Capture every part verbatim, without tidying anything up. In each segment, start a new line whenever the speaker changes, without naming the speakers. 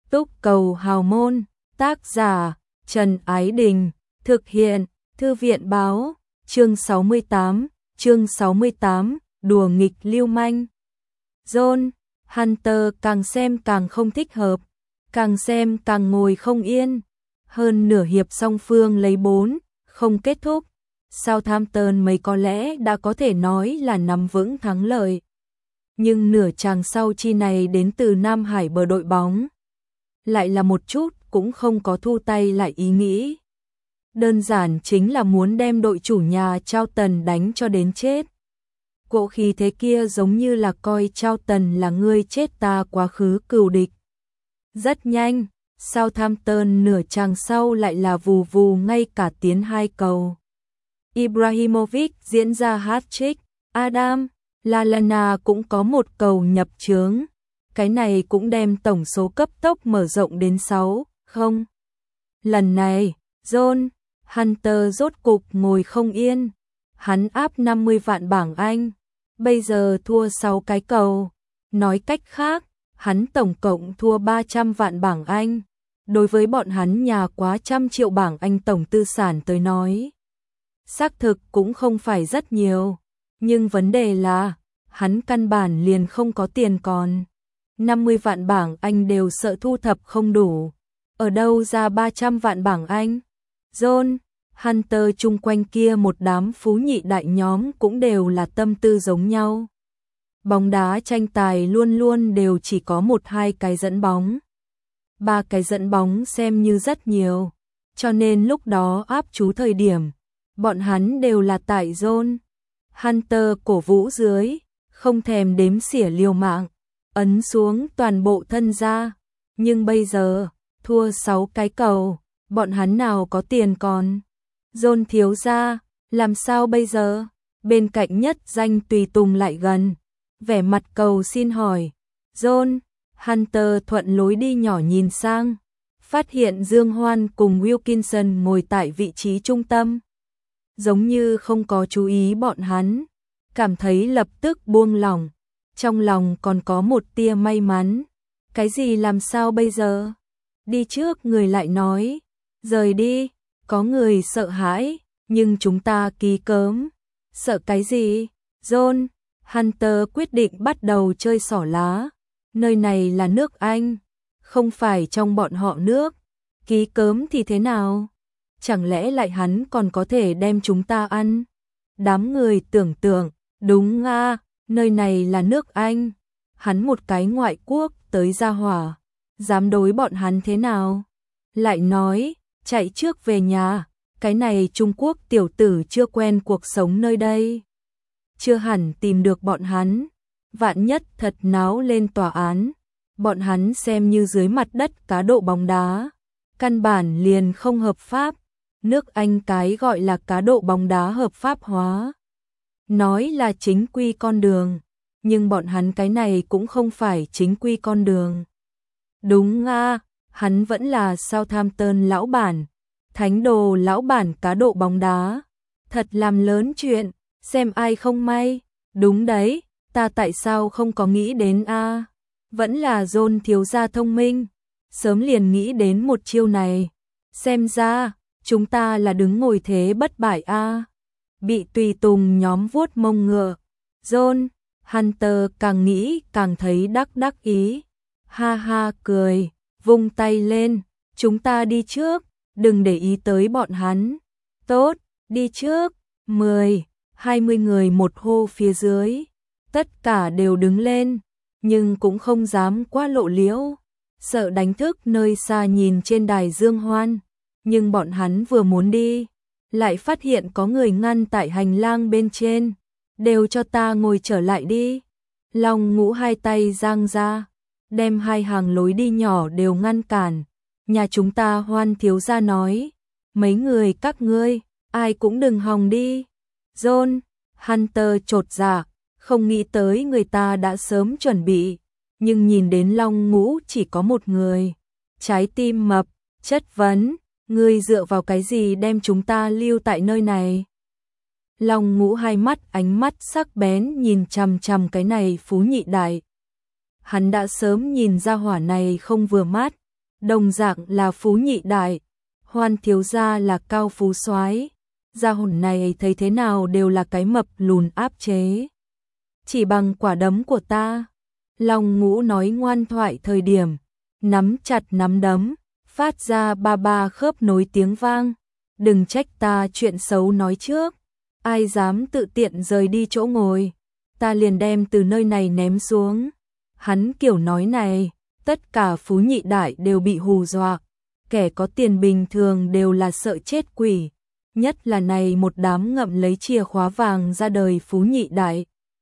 Túc Cầu Hào Môn, tác giả Trần Ái Đình, thực hiện Thư viện Báo, chương sáu mươi tám, chương sáu mươi tám, đùa nghịch lưu manh. John, Hunter càng xem càng không thích hợp, càng xem càng ngồi không yên. Hơn nửa hiệp song phương lấy bốn, không kết thúc. Southampton mấy có lẽ đã có thể nói là nắm vững thắng lợi. Nhưng nửa chàng sau chi này đến từ Nam Hải bờ đội bóng. Lại là một chút cũng không có thu tay lại ý nghĩ. Đơn giản chính là muốn đem đội chủ nhà Charlton đánh cho đến chết. Cỗ khí thế kia giống như là coi Charlton là người chết ta quá khứ cừu địch. Rất nhanh, Southampton nửa chàng sau lại là vù vù ngay cả tiến hai cầu. Ibrahimovic diễn ra hat-trick, Adam Lallana cũng có một cầu nhập chướng. Cái này cũng đem tổng số cấp tốc mở rộng đến sáu không. Lần này, John Hunter rốt cục ngồi không yên. Hắn áp năm mươi vạn bảng Anh, bây giờ thua sáu cái cầu. Nói cách khác, hắn tổng cộng thua ba trăm vạn bảng Anh. Đối với bọn hắn nhà quá trăm triệu bảng Anh tổng tư sản tới nói, xác thực cũng không phải rất nhiều. Nhưng vấn đề là, hắn căn bản liền không có tiền còn. năm mươi vạn bảng Anh đều sợ thu thập không đủ. Ở đâu ra ba trăm vạn bảng Anh? John Hunter chung quanh kia một đám phú nhị đại nhóm cũng đều là tâm tư giống nhau. Bóng đá tranh tài luôn luôn đều chỉ có một hai cái dẫn bóng. Ba cái dẫn bóng xem như rất nhiều. Cho nên lúc đó áp chú thời điểm, bọn hắn đều là tại John Hunter cổ vũ dưới, không thèm đếm xỉa liều mạng, ấn xuống toàn bộ thân ra. Nhưng bây giờ, thua sáu cái cầu, bọn hắn nào có tiền còn. John thiếu gia, làm sao bây giờ? Bên cạnh nhất danh tùy tùng lại gần, vẻ mặt cầu xin hỏi. John Hunter thuận lối đi nhỏ nhìn sang, phát hiện Dương Hoan cùng Wilkinson ngồi tại vị trí trung tâm. Giống như không có chú ý bọn hắn, cảm thấy lập tức buông lỏng, trong lòng còn có một tia may mắn. Cái gì làm sao bây giờ? Đi trước người lại nói, rời đi, có người sợ hãi, nhưng chúng ta ký cớm. Sợ cái gì? John Hunter quyết định bắt đầu chơi xỏ lá. Nơi này là nước Anh, không phải trong bọn họ nước. Ký cớm thì thế nào? Chẳng lẽ lại hắn còn có thể đem chúng ta ăn? Đám người tưởng tượng, đúng nga, nơi này là nước Anh. Hắn một cái ngoại quốc tới gia hỏa, dám đối bọn hắn thế nào? Lại nói, chạy trước về nhà, cái này Trung Quốc tiểu tử chưa quen cuộc sống nơi đây. Chưa hẳn tìm được bọn hắn, vạn nhất thật náo lên tòa án, bọn hắn xem như dưới mặt đất cá độ bóng đá, căn bản liền không hợp pháp. Nước Anh cái gọi là cá độ bóng đá hợp pháp hóa, nói là chính quy con đường, nhưng bọn hắn cái này cũng không phải chính quy con đường. Đúng nga, hắn vẫn là Southampton lão bản, thánh đồ lão bản cá độ bóng đá, thật làm lớn chuyện, xem ai không may. Đúng đấy, ta tại sao không có nghĩ đến a? À? Vẫn là John thiếu gia thông minh, sớm liền nghĩ đến một chiêu này. Xem ra, chúng ta là đứng ngồi thế bất bại a. À? Bị tùy tùng nhóm vuốt mông ngựa, John Hunter càng nghĩ càng thấy đắc đắc ý. Ha ha cười, vung tay lên, chúng ta đi trước, đừng để ý tới bọn hắn. Tốt, đi trước. Mười, hai mươi người một hô phía dưới, tất cả đều đứng lên, nhưng cũng không dám quá lộ liễu, sợ đánh thức nơi xa nhìn trên đài Dương Hoan. Nhưng bọn hắn vừa muốn đi, lại phát hiện có người ngăn tại hành lang bên trên. Đều cho ta ngồi trở lại đi. Long Ngũ hai tay giang ra, đem hai hàng lối đi nhỏ đều ngăn cản. Nhà chúng ta Hoan thiếu gia nói, mấy người các ngươi, ai cũng đừng hòng đi. John Hunter chột dạ, không nghĩ tới người ta đã sớm chuẩn bị, nhưng nhìn đến Long Ngũ chỉ có một người, trái tim mập, chất vấn, ngươi dựa vào cái gì đem chúng ta lưu tại nơi này? Long Ngũ hai mắt ánh mắt sắc bén nhìn chằm chằm cái này phú nhị đại. Hắn đã sớm nhìn ra hỏa này không vừa mắt, đồng dạng là phú nhị đại, Hoan thiếu gia là cao phú soái, gia hồn này thấy thế nào đều là cái mập lùn áp chế. Chỉ bằng quả đấm của ta. Long Ngũ nói ngoan thoại thời điểm, nắm chặt nắm đấm, phát ra ba ba khớp nối tiếng vang. Đừng trách ta chuyện xấu nói trước, ai dám tự tiện rời đi chỗ ngồi, ta liền đem từ nơi này ném xuống. Hắn kiểu nói này, tất cả phú nhị đại đều bị hù dọa, kẻ có tiền bình thường đều là sợ chết quỷ, nhất là này một đám ngậm lấy chìa khóa vàng ra đời phú nhị đại.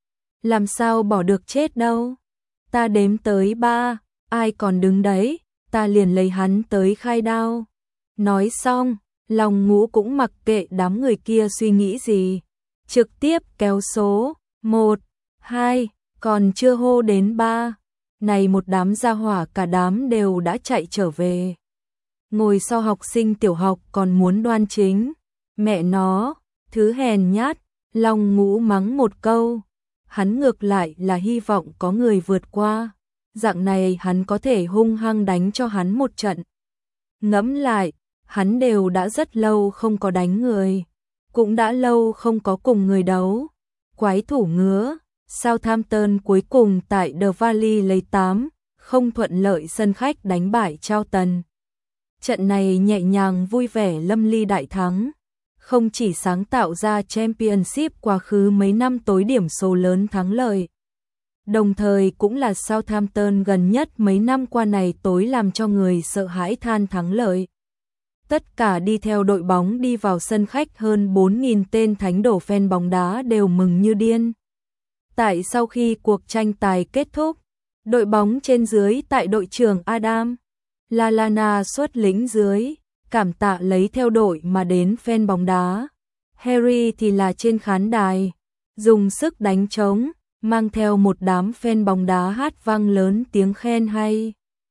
Làm sao bỏ được chết đâu, ta đếm tới ba, ai còn đứng đấy, ta liền lấy hắn tới khai đao. Nói xong, Long Ngũ cũng mặc kệ đám người kia suy nghĩ gì, trực tiếp kéo số, một, hai, còn chưa hô đến ba. Này một đám gia hỏa cả đám đều đã chạy trở về. Ngồi sau học sinh tiểu học còn muốn đoan chính, mẹ nó, thứ hèn nhát, Long Ngũ mắng một câu. Hắn ngược lại là hy vọng có người vượt qua, dạng này hắn có thể hung hăng đánh cho hắn một trận. Ngẫm lại, hắn đều đã rất lâu không có đánh người, cũng đã lâu không có cùng người đấu. Quái thủ ngứa, Southampton cuối cùng tại The Valley lấy tám không thuận lợi sân khách đánh bại Charlton. Trận này nhẹ nhàng vui vẻ lâm ly đại thắng, không chỉ sáng tạo ra Championship quá khứ mấy năm tối điểm số lớn thắng lợi, đồng thời cũng là Southampton gần nhất mấy năm qua này tối làm cho người sợ hãi than thắng lợi. Tất cả đi theo đội bóng đi vào sân khách hơn bốn nghìn tên thánh đổ fan bóng đá đều mừng như điên. Tại sau khi cuộc tranh tài kết thúc, đội bóng trên dưới tại đội trưởng Adam Lallana xuất lĩnh dưới, cảm tạ lấy theo đội mà đến fan bóng đá. Harry thì là trên khán đài, dùng sức đánh trống, mang theo một đám fan bóng đá hát vang lớn tiếng khen hay.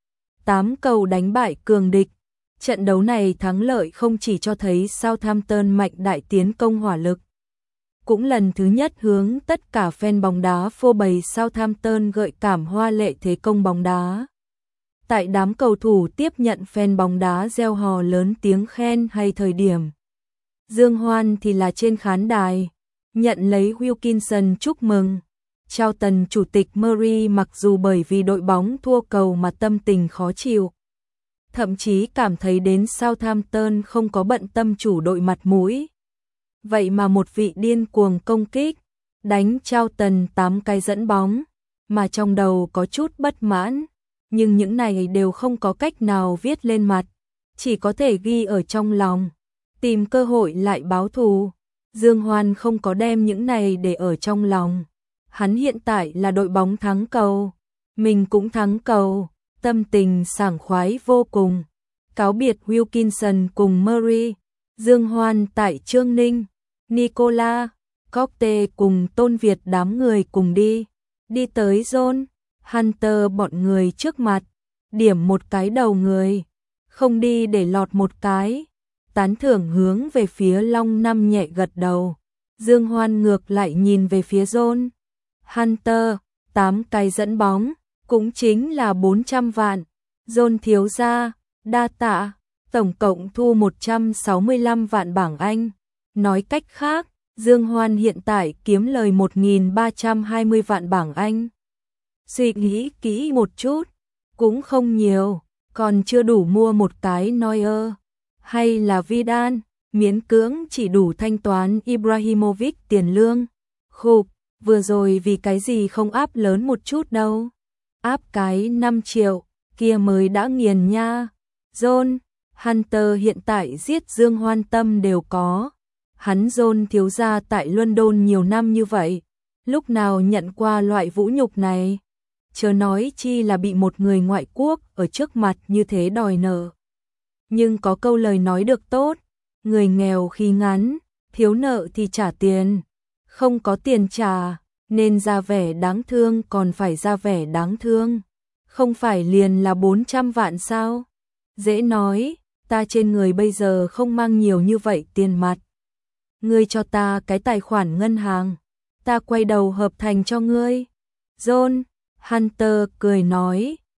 Tám cầu đánh bại cường địch. Trận đấu này thắng lợi không chỉ cho thấy Southampton mạnh đại tiến công hỏa lực, cũng lần thứ nhất hướng tất cả fan bóng đá phô bày Southampton gợi cảm hoa lệ thế công bóng đá. Tại đám cầu thủ tiếp nhận fan bóng đá reo hò lớn tiếng khen hay thời điểm, Dương Hoan thì là trên khán đài, nhận lấy Wilkinson chúc mừng. Charlton chủ tịch Murray mặc dù bởi vì đội bóng thua cầu mà tâm tình khó chịu, thậm chí cảm thấy đến Southampton không có bận tâm chủ đội mặt mũi. Vậy mà một vị điên cuồng công kích, đánh Charlton tám cái dẫn bóng, mà trong đầu có chút bất mãn, nhưng những này đều không có cách nào viết lên mặt, chỉ có thể ghi ở trong lòng, tìm cơ hội lại báo thù. Dương Hoan không có đem những này để ở trong lòng. Hắn hiện tại là đội bóng thắng cầu, mình cũng thắng cầu, tâm tình sảng khoái vô cùng. Cáo biệt Wilkinson cùng Murray, Dương Hoan tại Trương Ninh, Nicola, Cockte cùng Tôn Việt đám người cùng đi, đi tới John, Hunter bọn người trước mặt, điểm một cái đầu người, không đi để lọt một cái, tán thưởng hướng về phía Long Năm nhẹ gật đầu. Dương Hoan ngược lại nhìn về phía John, Hunter, tám cái dẫn bóng, cũng chính là bốn trăm vạn. John thiếu gia, đa tạ, tổng cộng thu một trăm sáu mươi lăm vạn bảng Anh. Nói cách khác, Dương Hoan hiện tại kiếm lời một nghìn ba trăm hai mươi vạn bảng Anh. Suy nghĩ kỹ một chút, cũng không nhiều, còn chưa đủ mua một cái Neuer hay là Vidal, miễn cưỡng chỉ đủ thanh toán Ibrahimovic tiền lương. Khục, vừa rồi vì cái gì không áp lớn một chút đâu. Áp cái năm triệu, kia mới đã nghiền nha. John, Hunter hiện tại giết Dương Hoan tâm đều có. Hắn John thiếu gia tại London nhiều năm như vậy, lúc nào nhận qua loại vũ nhục này. Chớ nói chi là bị một người ngoại quốc ở trước mặt như thế đòi nợ. Nhưng có câu lời nói được tốt, người nghèo khi ngắn, thiếu nợ thì trả tiền. Không có tiền trả, nên ra vẻ đáng thương còn phải ra vẻ đáng thương. Không phải liền là bốn trăm vạn sao? Dễ nói, ta trên người bây giờ không mang nhiều như vậy tiền mặt. Ngươi cho ta cái tài khoản ngân hàng, ta quay đầu hợp thành cho ngươi. John, Hunter cười nói,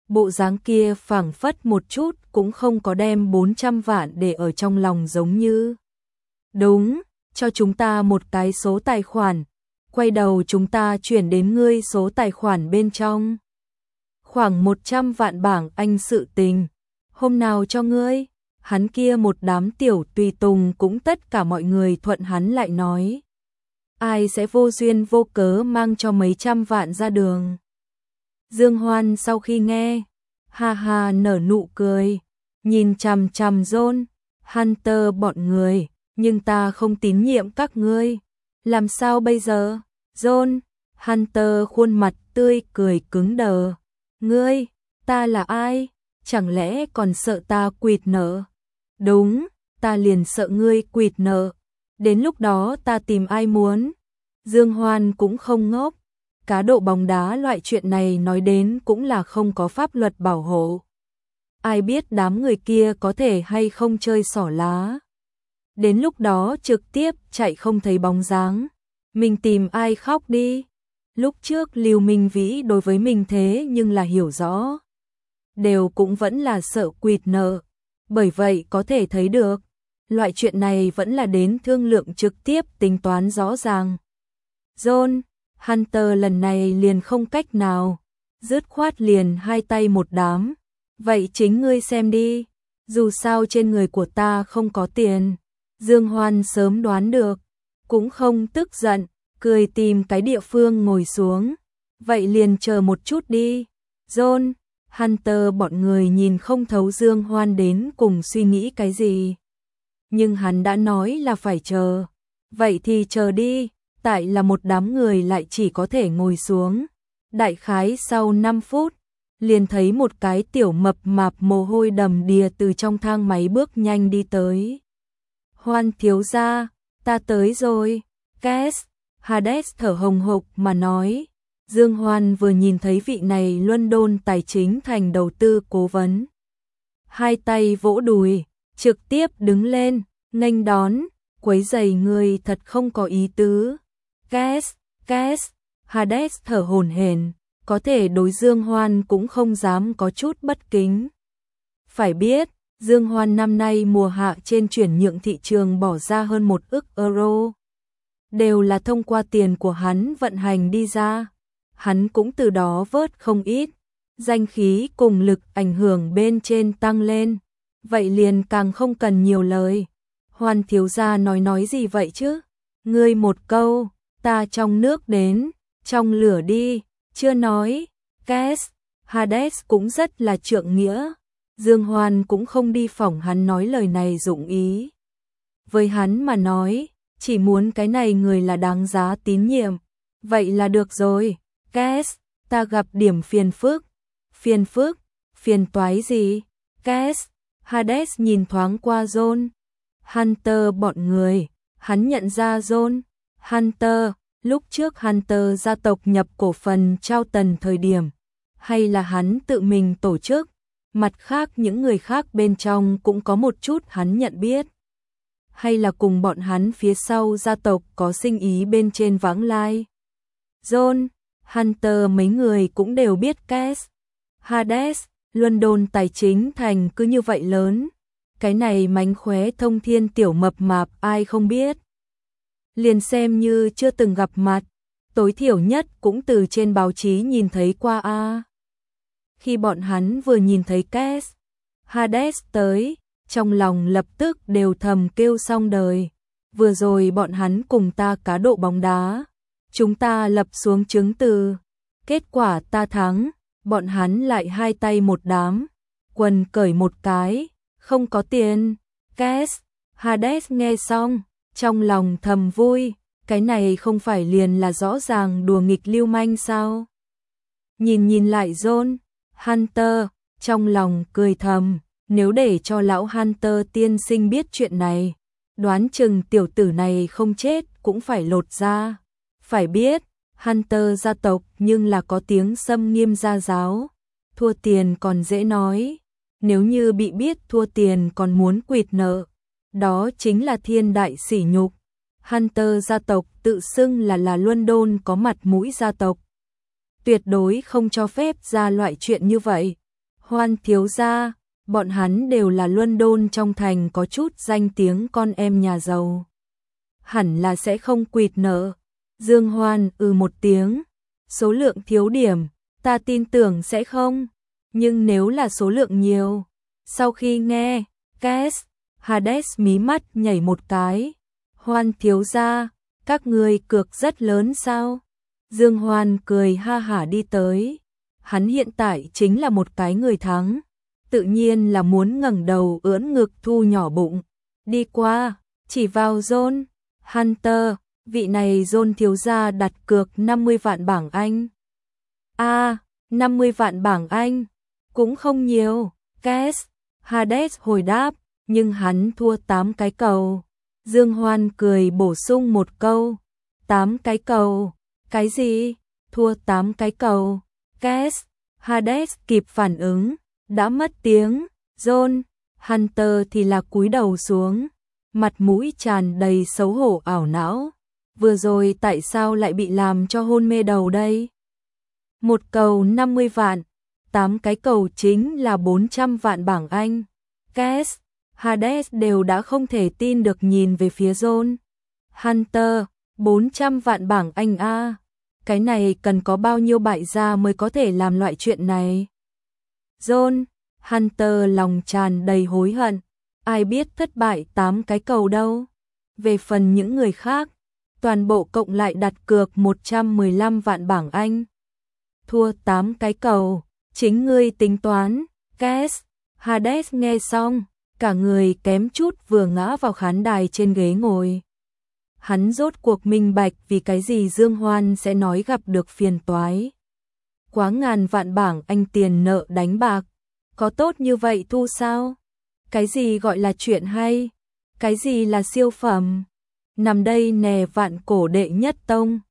bộ dáng kia phảng phất một chút cũng không có đem bốn trăm vạn để ở trong lòng giống như. Đúng, cho chúng ta một cái số tài khoản, quay đầu chúng ta chuyển đến ngươi số tài khoản bên trong. Khoảng một trăm vạn bảng Anh sự tình, hôm nào cho ngươi, hắn kia một đám tiểu tùy tùng cũng tất cả mọi người thuận hắn lại nói. Ai sẽ vô duyên vô cớ mang cho mấy trăm vạn ra đường. Dương Hoan sau khi nghe, ha ha nở nụ cười, nhìn chằm chằm John, Hunter bọn người, nhưng ta không tín nhiệm các ngươi. Làm sao bây giờ? John, Hunter khuôn mặt tươi cười cứng đờ. Ngươi, ta là ai? Chẳng lẽ còn sợ ta quỵt nợ? Đúng, ta liền sợ ngươi quỵt nợ. Đến lúc đó ta tìm ai muốn? Dương Hoan cũng không ngốc. Cá độ bóng đá loại chuyện này nói đến cũng là không có pháp luật bảo hộ. Ai biết đám người kia có thể hay không chơi xỏ lá. Đến lúc đó trực tiếp chạy không thấy bóng dáng. Mình tìm ai khóc đi. Lúc trước Lưu Minh Vĩ đối với mình thế nhưng là hiểu rõ. Đều cũng vẫn là sợ quỵt nợ. Bởi vậy có thể thấy được, loại chuyện này vẫn là đến thương lượng trực tiếp tính toán rõ ràng. John, Hunter lần này liền không cách nào, dứt khoát liền hai tay một đám. Vậy chính ngươi xem đi, dù sao trên người của ta không có tiền. Dương Hoan sớm đoán được, cũng không tức giận, cười tìm cái địa phương ngồi xuống. Vậy liền chờ một chút đi. John, Hunter bọn người nhìn không thấu Dương Hoan đến cùng suy nghĩ cái gì. Nhưng hắn đã nói là phải chờ. Vậy thì chờ đi, tại là một đám người lại chỉ có thể ngồi xuống. Đại khái sau năm phút, liền thấy một cái tiểu mập mạp mồ hôi đầm đìa từ trong thang máy bước nhanh đi tới. Hoan thiếu gia, ta tới rồi. Kes, Hades thở hồng hộc mà nói. Dương Hoan vừa nhìn thấy vị này London tài chính thành đầu tư cố vấn. Hai tay vỗ đùi, trực tiếp đứng lên, nghênh đón, quấy rầy người thật không có ý tứ. Kes, Kes, Hades thở hổn hển, có thể đối Dương Hoan cũng không dám có chút bất kính. Phải biết, Dương Hoan năm nay mùa hạ trên chuyển nhượng thị trường bỏ ra hơn một ức euro. Đều là thông qua tiền của hắn vận hành đi ra. Hắn cũng từ đó vớt không ít, danh khí cùng lực ảnh hưởng bên trên tăng lên. Vậy liền càng không cần nhiều lời. Hoan thiếu gia nói nói gì vậy chứ? Ngươi một câu, ta trong nước đến, trong lửa đi, chưa nói. Kes, Hades cũng rất là trượng nghĩa. Dương Hoan cũng không đi phỏng hắn nói lời này dụng ý. Với hắn mà nói, chỉ muốn cái này người là đáng giá tín nhiệm. Vậy là được rồi. Kes, ta gặp điểm phiền phức. Phiền phức? Phiền toái gì? Kes, Hades nhìn thoáng qua John. Hunter bọn người, hắn nhận ra John. Hunter, lúc trước Hunter gia tộc nhập cổ phần trao tần thời điểm, hay là hắn tự mình tổ chức, mặt khác những người khác bên trong cũng có một chút hắn nhận biết. Hay là cùng bọn hắn phía sau gia tộc có sinh ý bên trên vãng lai. John, Hunter mấy người cũng đều biết Kes. Hades, London tài chính thành cứ như vậy lớn. Cái này mánh khóe thông thiên tiểu mập mạp ai không biết. Liền xem như chưa từng gặp mặt, tối thiểu nhất cũng từ trên báo chí nhìn thấy qua a. Khi bọn hắn vừa nhìn thấy Kes, Hades tới, trong lòng lập tức đều thầm kêu xong đời. Vừa rồi bọn hắn cùng ta cá độ bóng đá. Chúng ta lập xuống chứng từ. Kết quả ta thắng, bọn hắn lại hai tay một đám. Quần cởi một cái, không có tiền. Kes, Hades nghe xong, trong lòng thầm vui. Cái này không phải liền là rõ ràng đùa nghịch lưu manh sao? Nhìn nhìn lại John, Hunter, trong lòng cười thầm. Nếu để cho lão Hunter tiên sinh biết chuyện này, đoán chừng tiểu tử này không chết cũng phải lột da. Phải biết, Hunter gia tộc nhưng là có tiếng xâm nghiêm gia giáo. Thua tiền còn dễ nói. Nếu như bị biết thua tiền còn muốn quỵt nợ, đó chính là thiên đại sỉ nhục. Hunter gia tộc tự xưng là là London có mặt mũi gia tộc. Tuyệt đối không cho phép ra loại chuyện như vậy. Hoan thiếu gia, bọn hắn đều là London trong thành có chút danh tiếng con em nhà giàu. Hẳn là sẽ không quỵt nợ. Dương Hoan ừ một tiếng, số lượng thiếu điểm, ta tin tưởng sẽ không, nhưng nếu là số lượng nhiều. Sau khi nghe, Cass, Hades mí mắt nhảy một cái. Hoan thiếu gia, các ngươi cược rất lớn sao? Dương Hoan cười ha hả đi tới. Hắn hiện tại chính là một cái người thắng, tự nhiên là muốn ngẩng đầu ưỡn ngực thu nhỏ bụng. Đi qua, chỉ vào John Hunter, vị này John thiếu gia đặt cược năm mươi vạn bảng Anh. A, à, năm mươi vạn bảng Anh, cũng không nhiều. Cass, Hades hồi đáp, nhưng hắn thua tám cái cầu. Dương Hoan cười bổ sung một câu, tám cái cầu, cái gì? Thua tám cái cầu. Cass, Hades kịp phản ứng, đã mất tiếng. John Hunter thì là cúi đầu xuống, mặt mũi tràn đầy xấu hổ ảo não. Vừa rồi tại sao lại bị làm cho hôn mê đầu đây? Một cầu năm mươi vạn, tám cái cầu chính là bốn trăm vạn bảng Anh. Cass, Hades đều đã không thể tin được nhìn về phía John Hunter, bốn trăm vạn bảng Anh a. À. Cái này cần có bao nhiêu bại gia mới có thể làm loại chuyện này? John Hunter lòng tràn đầy hối hận, ai biết thất bại tám cái cầu đâu. Về phần những người khác, toàn bộ cộng lại đặt cược một trăm mười lăm vạn bảng Anh. Thua tám cái cầu, chính ngươi tính toán. Cass, Hades nghe xong, cả người kém chút vừa ngã vào khán đài trên ghế ngồi. Hắn rốt cuộc minh bạch vì cái gì Dương Hoan sẽ nói gặp được phiền toái. Quá ngàn vạn bảng Anh tiền nợ đánh bạc, có tốt như vậy thu sao? Cái gì gọi là chuyện hay? Cái gì là siêu phẩm? Nằm đây nè vạn cổ đệ nhất tông,